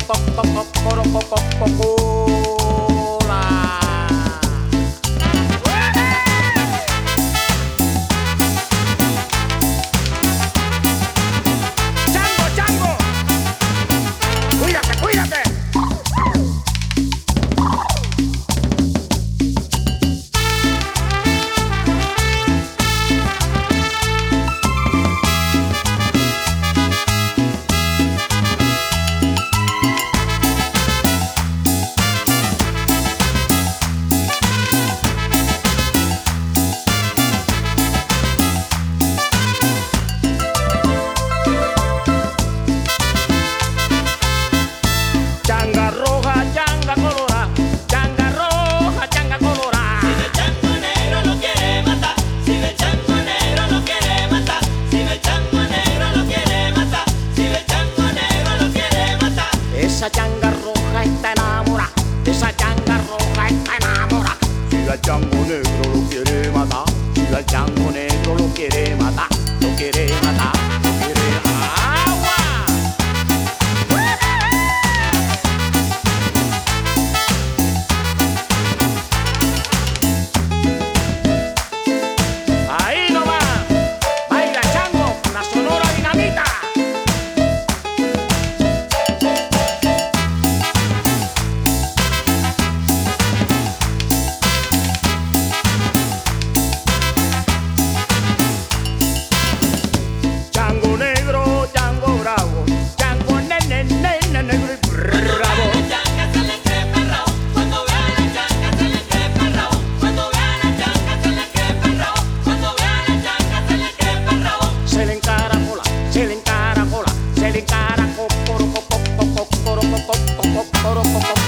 Chango, cuídate, cuídate. Changa roja, changa colorada, changa roja, changa colorada. Si el chango negro lo quiere matar, si el chango negro lo quiere matar, si el chango negro lo quiere matar, si el chango negro lo quiere matar. Esa changa roja está enamorada, esa changa roja está enamorada. Si al chango negro lo quiere matar, si al chango negro lo quiere matar, lo quiere matar, lo quiere agua. Ahí nomás, baila chango, la sonora dinamita. Chango negro, chango bravo, chango nene, nene, negro y bravo. La changa se le crepa el rabo, cuando vea la changa se le crepa el rabo, cuando vea la changa se le crepa el rabo, cuando vea la changa se le crepa el rabo. Se le encaracola, se le encaracola, se le encaracola, coro, coro, coro, coro, coro, coro, coro, coro, coro,